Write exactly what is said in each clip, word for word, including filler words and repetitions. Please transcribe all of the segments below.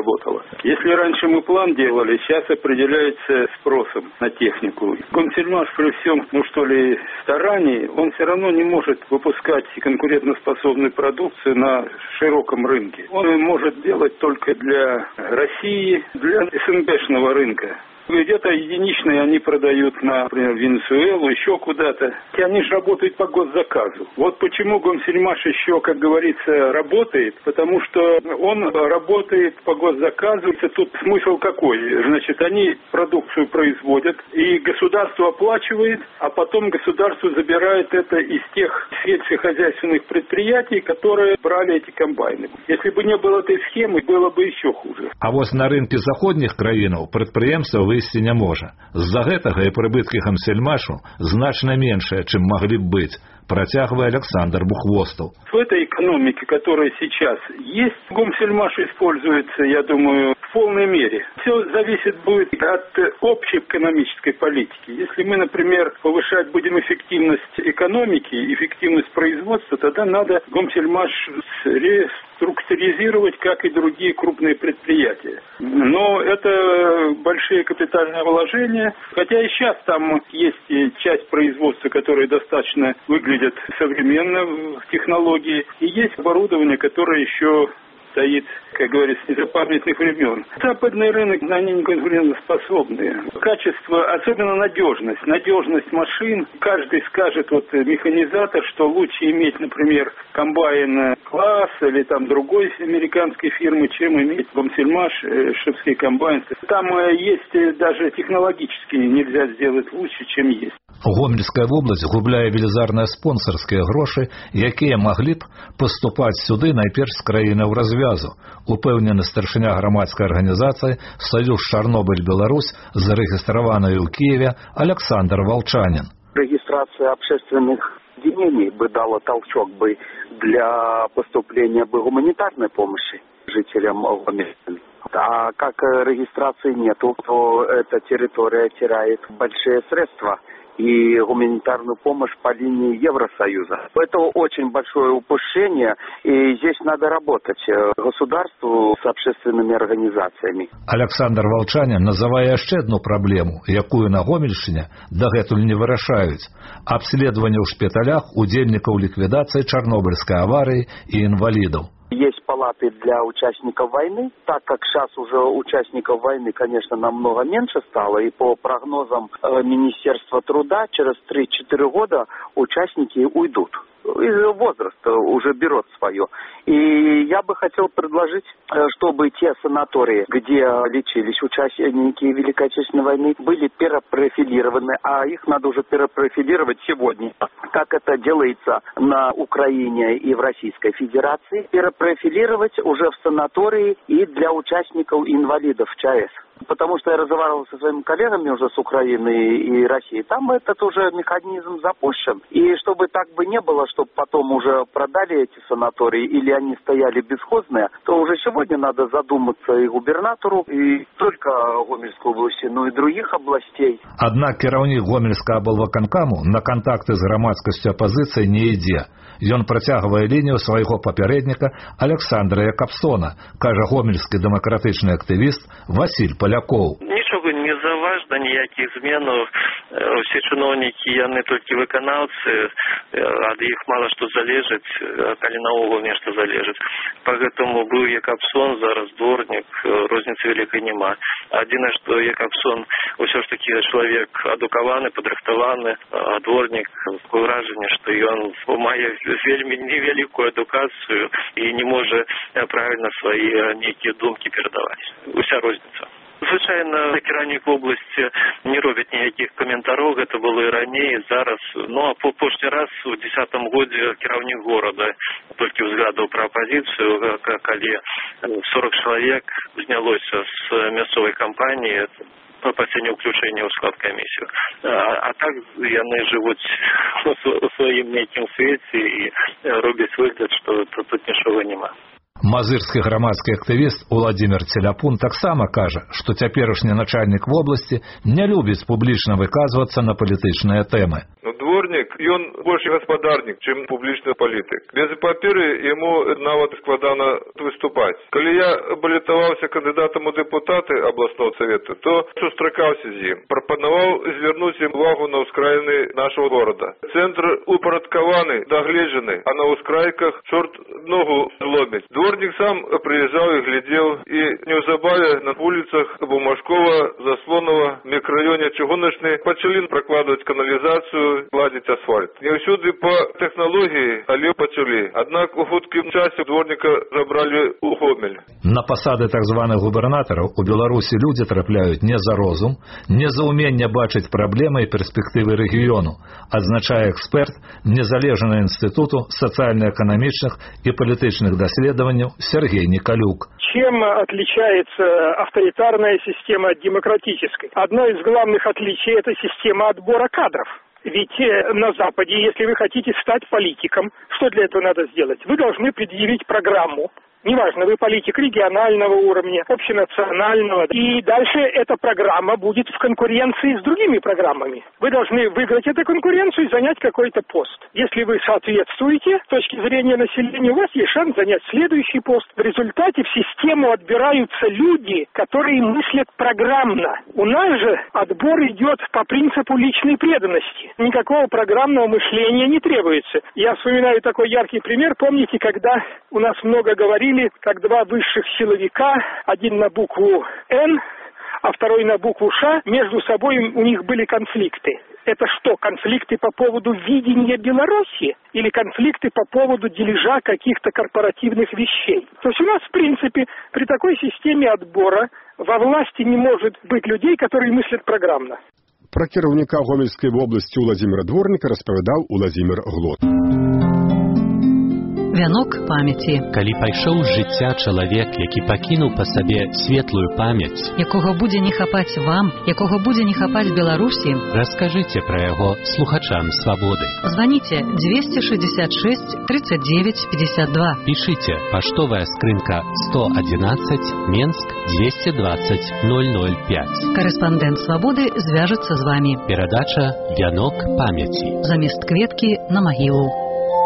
работало. Если раньше мы план делали, сейчас определяется спросом на технику. Гомсельмаш при всем, ну что ли, старании, он все равно не может выпускать конкурентоспособную продукцию на широком рынке. Он может делать только для России, для СНГшного рынка. Где-то единичные они продают на, например, Венесуэлу, еще куда-то. И они же работают по госзаказу. Вот почему Гомсельмаш еще, как говорится, работает, потому что он работает по госзаказу. Тут смысл какой? Значит, они продукцию производят, и государство оплачивает, а потом государство забирает это из тех сельскохозяйственных предприятий, которые брали эти комбайны. Если бы не было этой схемы, было бы еще хуже. А вот на рынке заходних краинов предприемства выйсці не можа. З-за гэтага і прыбыткі Гомсельмашу значна меншыя, чым маглі б быць, протягивая Александр Бухвостов. В этой экономике, которая сейчас есть, Гомсельмаш используется, я думаю, в полной мере. Все зависит будет от общей экономической политики. Если мы, например, повышать будем эффективность экономики, эффективность производства, тогда надо Гомсельмаш реструктуризировать, как и другие крупные предприятия. Но это большие капитальные вложения. Хотя и сейчас там есть часть производства, которая достаточно выглядит современно в технологии, и есть оборудование, которое еще стоит, как говорится, с незапамятных времен. Западный рынок, они не конкурентоспособные. Качество, особенно надежность. Надежность машин. Каждый скажет, вот механизатор, что лучше иметь, например, комбайн класс или там другой американской фирмы, чем иметь Гомсельмаш, шефский комбайн. Там есть даже технологически нельзя сделать лучше, чем есть. Гомельская область губляе велізарныя спонсорскія грошы, якія маглі б паступаць сюды найперш з краінаў развязу, упэўнены старшыня грамадскай арганізацыі «Союз Чарнобыль-Беларусь», зарэгістраваную ў Киеве Александр Волчанин. Регистрация общественных объединений бы дала толчок бы для поступления бы гуманитарной помощи жителям Гомеля. А как регистрации нету, то эта территория теряет большие средства и гуманитарную помощь по линии Евросоюза. Это очень большое упущение, и здесь надо работать государству с общественными организациями. Александр Волчанин называе яшчэ одну проблему, якую на Гомельшчыне дагэтуль не вырашаюць: обследование в шпиталях удзельнікаў ликвидации Чернобыльской аварии и инвалидов. Есть палаты для участников войны, так как сейчас уже участников войны, конечно, намного меньше стало, и по прогнозам Министерства труда через три-четыре года участники уйдут. Возраст уже берет свое. И я бы хотел предложить, чтобы те санатории, где лечились участники Великой Отечественной войны, были перепрофилированы, а их надо уже перепрофилировать сегодня, как это делается на Украине и в Российской Федерации, перепрофилировать уже в санатории и для участников инвалидов ЧАЭС. Потому что я разговаривал со своими коллегами уже с Украины и России, там этот уже механизм запущен. И чтобы так бы не было, чтобы потом уже продали эти санатории или они стояли бесхозные, то уже сегодня надо задуматься и губернатору, и только Гомельской области, но и других областей. Однако кіраўнік Гомельскага аблвыканкаму на контакты з грамадскасцю апазіцыі не ідзе. Ён працягвае лінію свайго папярэдніка Александра Якабсона, кажа гомельскі дэмакратычны актывіст Васіль Поляков. Нічога не заважна, ніякіх зменаў. Все чыноўнікі, яны толькі выканаўцы, ад іх мала што залежыць, калі наогул нешта залежыць. Поэтому быў Якабсон, зараз дворнік, розніцы вялікай няма. Адзінае, што Якабсон ўсё ж такі чалавек адукаваны, падрыхтаваны, а дворнік, такое ўражанне, што ён мае вельмі невялікую адукацыю і не можа правільна свае нейкія думкі перадаваць. Уся розніца. Звычайна кіраўнік вобласці не робіць ніякіх каментароў, гэта было і раней, і зараз. Ну, а по апошні раз у дзесятым годзе кіраўнік горада толькі ўзгадаў пра апазіцыю, калі сорок чалавек знялося з мясцовай кампаніі по пасенню ўключэння ў склад камісію. А, а так яны жывуць у сваім нейкім свеце і робяць выгляд, што тут, тут нічога няма. Мазырскі грамадскі актывіст Уладзімір Целяпун таксама кажа, што цяперашні начальнік вобласці не любіць публічна выказвацца на палітычныя тэмы. Но дворник, ён больше гаспадарнік, чым публічны палітык. Без паперы яму нават складана выступаць. Калі я балетаваўся кандыдатам у дэпутаты абласного савету, то сустракаўся з ім. Прапанаваў звярнуць ім увагу на ўскраіны нашого города. Цэнтр упарадкаваны, дагледжаны, а на ўскрайках чорт ногу зломіць. Дворник сам прыязджаў і глядзеў, і неўзабаве на вуліцах Бумажкова, Заслонова, мікрараёне Чыгуначны пачалі пракладваць каналізацыю, ладзіць асфальт. Не ўсюды па тэхналогіі, але пачалі. Аднак у хуткім часе дворніка забралі ў Гомель. На пасады так званых губернатараў у Беларусі людзі трапляюць не за розум, не за ўменне бачыць праблемы і перспектывы рэгіёну, адзначае эксперт Незалежнага інстытуту сацыяльна-эканамічных і палітычных даследаванняў Сергей Николюк. Чем отличается авторитарная система от демократической? Одно из главных отличий – это система отбора кадров. Ведь на Западе, если вы хотите стать политиком, что для этого надо сделать? Вы должны предъявить программу. Неважно, вы политик регионального уровня, общенационального. И дальше эта программа будет в конкуренции с другими программами. Вы должны выиграть эту конкуренцию и занять какой-то пост. Если вы соответствуете с точки зрения населения, у вас есть шанс занять следующий пост. В результате в систему отбираются люди, которые мыслят программно. У нас же отбор идет по принципу личной преданности. Никакого программного мышления не требуется. Я вспоминаю такой яркий пример. Помните, когда у нас много говорили, как два высших силовика, один на букву «Н», а второй на букву «Ш», между собой у них были конфликты. Это что, конфликты по поводу видения Беларуси или конфликты по поводу дележа каких-то корпоративных вещей? То есть у нас, в принципе, при такой системе отбора во власти не может быть людей, которые мыслят программно. Про кіраўніка Гомельскай вобласці Уладзіміра Дворніка распавядаў Уладзімір Глот. Вянок памяці. Калі пайшоў з жыцця чалавек, які пакінуў па сабе светлую памяць, якога будзе не хапаць вам, якога будзе не хапаць Беларусі, раскажыце пра яго слухачам свабоды. Званіце двести шестьдесят шесть тридцать девять пятьдесят два. Пішыце паштовая скрынка сто одиннадцать, Менск двести двадцать ноль ноль пять. Корэспандэнт свабоды звяжацца з вамі. Перадача «Вянок памяці». Замест кветкі на магілу.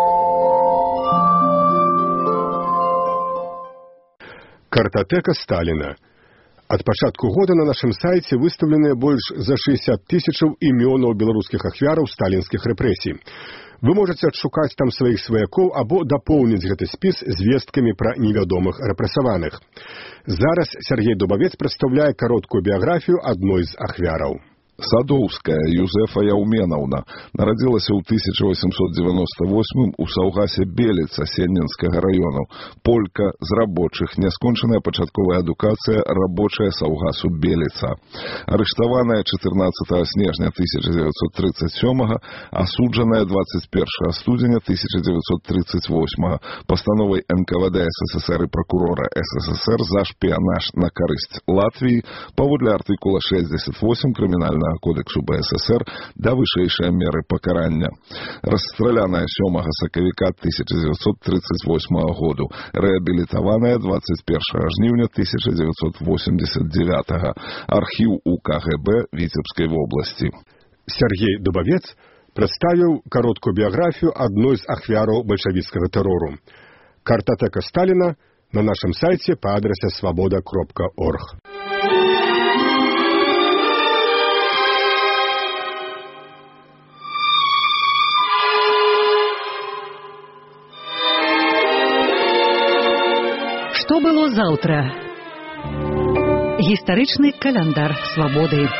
Картатэка Сталіна. Ад пачатку года на нашым сайце выстаўленыя больш за шестьдесят тысячаў імёнаў беларускіх ахвяраў сталінскіх рэпрэсій. Вы можаце адшукаць там сваіх сваякоў або дапоўніць гэты спіс звесткамі пра невядомых рэпрэсаваных. Зараз Сергей Дубавец прадстаўляе кароткую біяграфію адной з ахвяраў. Садоўская Юзефа Яўменаўна нарадзілася ў тысяча восемьсот девяносто восьмым у Саўгасе Беліца Сеннінскага раёну. Полька з рабочых, няскончаная пачатковая адукацыя, рабочая Саўгасу Беліца. Арыштаваная чатырнаццатага снежня тысяча девятьсот тридцать сёмага, асуджаная двадцать первого студзеня тысяча девятьсот тридцать восьмага пастановай эн ка вэ дэ эс эс эс эр і пракурора эс эс эс эр за шпіянаж на карысць Латвіі паводле артыкула шестьдесят восемь крымінальнага кодексу бэ эс эс эр да вышэйшыя меры пакарання. Расстраляная сёмага сакавіка тысяча девятьсот тридцать восьмага году, рэабілітаваная двадцать первого жніўня тысяча девятьсот восемьдесят девятага. Архіў у ка гэ бэ Віцебскай вобласці. Сергей Дубавец прадставіў кароткую біяграфію адной з ахвяраў бальшавіцкага тэрору. Картатэка Сталіна на нашым сайце па адрасе свабода кропка орг. Што было заўтра? Гістарычны каляндар свабоды.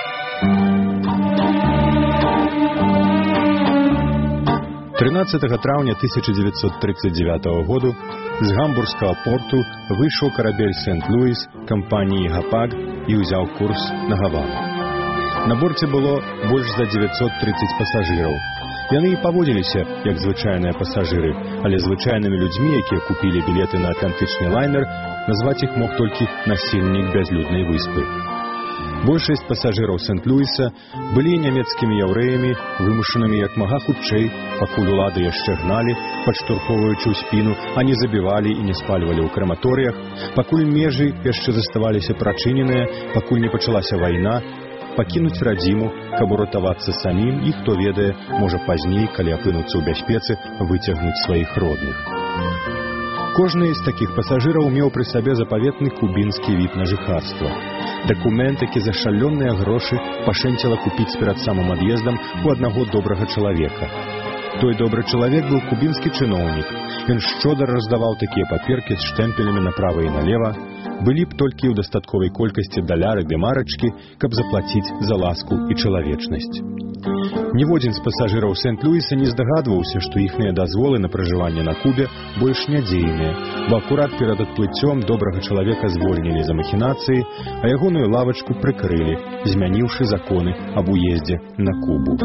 тринадцатого траўня тысяча девятьсот тридцать девятого году з гамбургскага порту выйшаў карабель Сент-Луіс кампаніі «Гапаг» і ўзяў курс на Гавану. На борце было больш за девятьсот тридцать пасажыраў. Яны і паводзіліся, як звычайныя пасажыры, але звычайнымі людзьмі, якія купілі білеты на атлантычны лайнер, назваць іх мог толькі насельнік бязлюднай выспы. Большасць пасажыраў Сент-Луіса былі нямецкімі яўрэямі, вымушанымі як мага хутчэй, пакуль улады яшчэ гналі, падштурхоўваючы ў спіну, а не забівалі і не спальвалі ў краматорыях, пакуль межы яшчэ заставаліся прачыненыя, пакуль не пачалася вайна, пакінуць радзіму, каб уратавацца самім і, хто ведае, можа пазней, калі апынуцца ў бяспецы, выцягнуць сваіх родных. Кожны з такіх пасажыраў меў пры сабе запаветны кубінскі від на жыхарства. Дакумент, які за шалёныя грошы пашэнціла купіць перад самым ад'ездам у аднаго добрага чалавека. Той добры чалавек быў кубінскі чыноўнік. Ён шчодра раздаваў такія паперкі з штэмпелямі направа і налева. Былі б толькі ў дастатковай колькасці даляры ды марачкі, каб заплаціць за ласку і чалавечнасць. Ніводзін з пасажыраў Сент-Луіса не здагадваўся, што іхныя дазволы на пражыванне на Кубе больш нядзейныя, бо акурат перад адплыццём добрага чалавека звольнілі за махінацыі, а ягоную лавачку прыкрылі, змяніўшы законы аб уездзе на Кубу.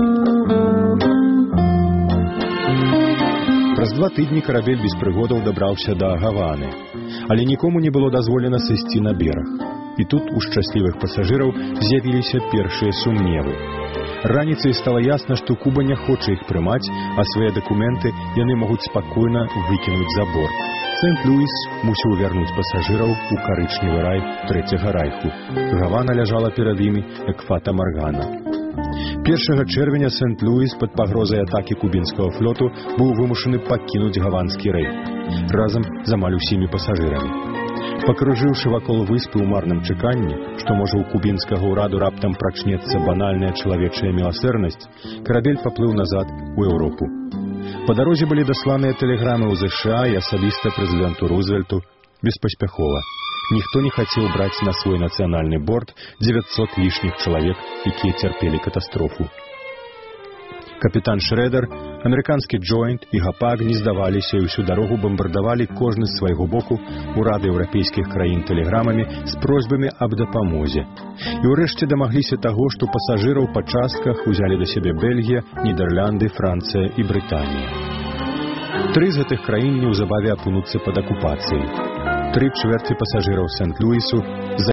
Праз два тыдні карабель без прыгодаў дабраўся да Гаваны, але нікому не было дазволена сысці на бераг. І тут у шчаслівых пасажыраў з'явіліся першыя сумневы. Раніцай стала ясна, што Куба не хоча іх прымаць, а свае дакументы яны могуць спакойна выкінуць за борт. Сент-Луіс мусіў вярнуць пасажыраў у карычневы рай Трэцяга райху. Гавана ляжала перад імі, як фата-маргана. першага чэрвеня Сент-Луіс пад пагрозай атакі кубінскага флоту быў вымушаны пакінуць гаванскі рэйд разам з амаль усімі пасажырамі. Пакружыўшы вакол выспы ў марным чаканні, што можа ў кубінскага ўраду раптам прачнецца банальная чалавечая міласэрнасць, карабель паплыў назад у Еўропу. Па дарозе былі дасланыя тэлеграмы ў ЗША і асабіста прэзідэнту Рузвельту беспаспяхова. Ніхто не хацеў браць на свой нацыянальны борт дзевяцьсот лішніх чалавек, якія цярпелі катастрофу. Капітан Шрэдер, амерыканскі Джойнт і Гапаг не здаваліся і ўсю дарогу бамбардавалі кожны з свайго боку урады еўрапейскіх краін тэлеграмамі з просьбамі аб дапамозе. І ўрэшце дамагліся таго, што пасажыраў па частках узялі да сябе Бельгія, Нідерланды, Францыя і Брытанія. Тры з гэтых краін неўзабаве апынуцца пад акупацыяй. Тры чвэрці пасажыраў Сент-Луісу